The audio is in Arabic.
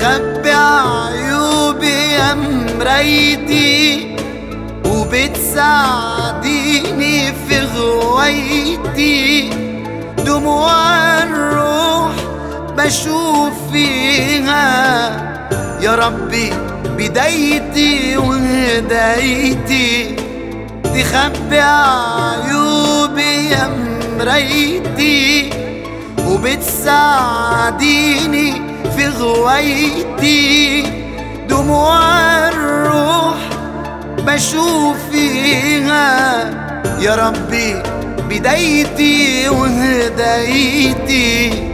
تخبي عيوبي يا مرايتي، وبتساعديني في غوايتي. دموع الروح بشوف فيها يا ربي بدايتي وهدايتي. تخبي عيوبي يا مرايتي، وبتساعديني في غوايتي. دموع الروح بشوف فيها يا ربي بدايتي وهدايتي.